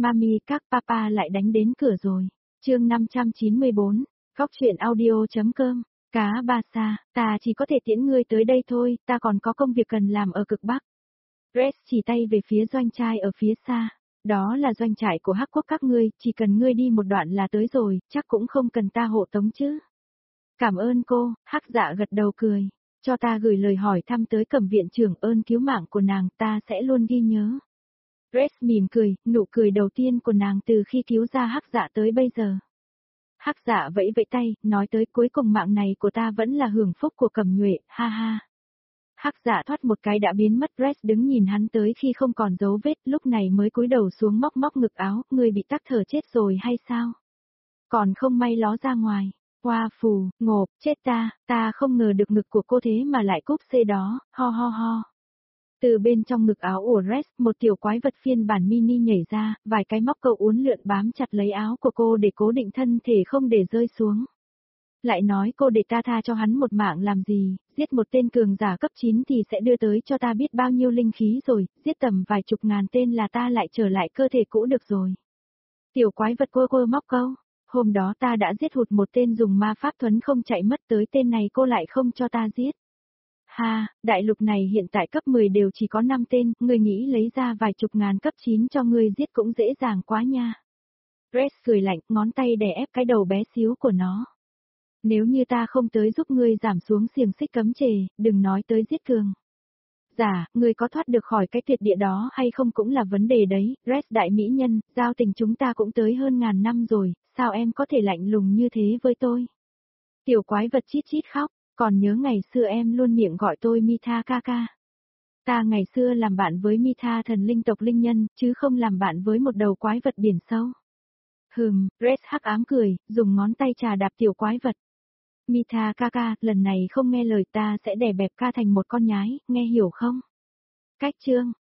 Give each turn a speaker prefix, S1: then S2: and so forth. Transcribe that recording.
S1: Mami các papa lại đánh đến cửa rồi. Chương 594, Góc truyện audio.com. Cá ba sa, ta chỉ có thể tiễn ngươi tới đây thôi, ta còn có công việc cần làm ở cực Bắc. Rex chỉ tay về phía doanh trại ở phía xa. Đó là doanh trại của Hắc Quốc các ngươi, chỉ cần ngươi đi một đoạn là tới rồi, chắc cũng không cần ta hộ tống chứ. Cảm ơn cô, Hắc Dạ gật đầu cười. Cho ta gửi lời hỏi thăm tới Cẩm viện trưởng, ơn cứu mạng của nàng, ta sẽ luôn ghi nhớ. Rex mỉm cười, nụ cười đầu tiên của nàng từ khi cứu ra Hắc Dạ tới bây giờ. Hắc Dạ vẫy vẫy tay, nói tới cuối cùng mạng này của ta vẫn là hưởng phúc của Cẩm Nhuệ, ha ha. Hắc Dạ thoát một cái đã biến mất. Rex đứng nhìn hắn tới khi không còn dấu vết, lúc này mới cúi đầu xuống móc móc ngực áo, ngươi bị tắc thở chết rồi hay sao? Còn không may ló ra ngoài. Hoa phù, ngộp, chết ta không ngờ được ngực của cô thế mà lại cúp xê đó, ho ho ho. Từ bên trong ngực áo của Rex, một tiểu quái vật phiên bản mini nhảy ra, vài cái móc câu uốn lượn bám chặt lấy áo của cô để cố định thân thể không để rơi xuống. Lại nói cô để ta tha cho hắn một mạng làm gì, giết một tên cường giả cấp 9 thì sẽ đưa tới cho ta biết bao nhiêu linh khí rồi, giết tầm vài chục ngàn tên là ta lại trở lại cơ thể cũ được rồi. Tiểu quái vật quơ móc câu, hôm đó ta đã giết hụt một tên dùng ma pháp thuấn không chạy mất, tới tên này cô lại không cho ta giết. Ha, đại lục này hiện tại cấp 10 đều chỉ có 5 tên, ngươi nghĩ lấy ra vài chục ngàn cấp 9 cho ngươi giết cũng dễ dàng quá nha. Rex cười lạnh, ngón tay đè ép cái đầu bé xíu của nó. Nếu như ta không tới giúp ngươi giảm xuống xiềng xích cấm chề, đừng nói tới giết cường. Dạ, ngươi có thoát được khỏi cái tuyệt địa đó hay không cũng là vấn đề đấy, Rex đại mỹ nhân, giao tình chúng ta cũng tới hơn ngàn năm rồi, sao em có thể lạnh lùng như thế với tôi? Tiểu quái vật chít chít khóc, còn nhớ ngày xưa em luôn miệng gọi tôi Mitha ca ca. Ta ngày xưa làm bạn với Mitha thần linh tộc linh nhân, chứ không làm bạn với một đầu quái vật biển sâu. Rex hắc ám cười, dùng ngón tay trà đạp tiểu quái vật. Mitha ca ca, lần này không nghe lời ta sẽ đè bẹp ca thành một con nhái, nghe hiểu không? Cách chương.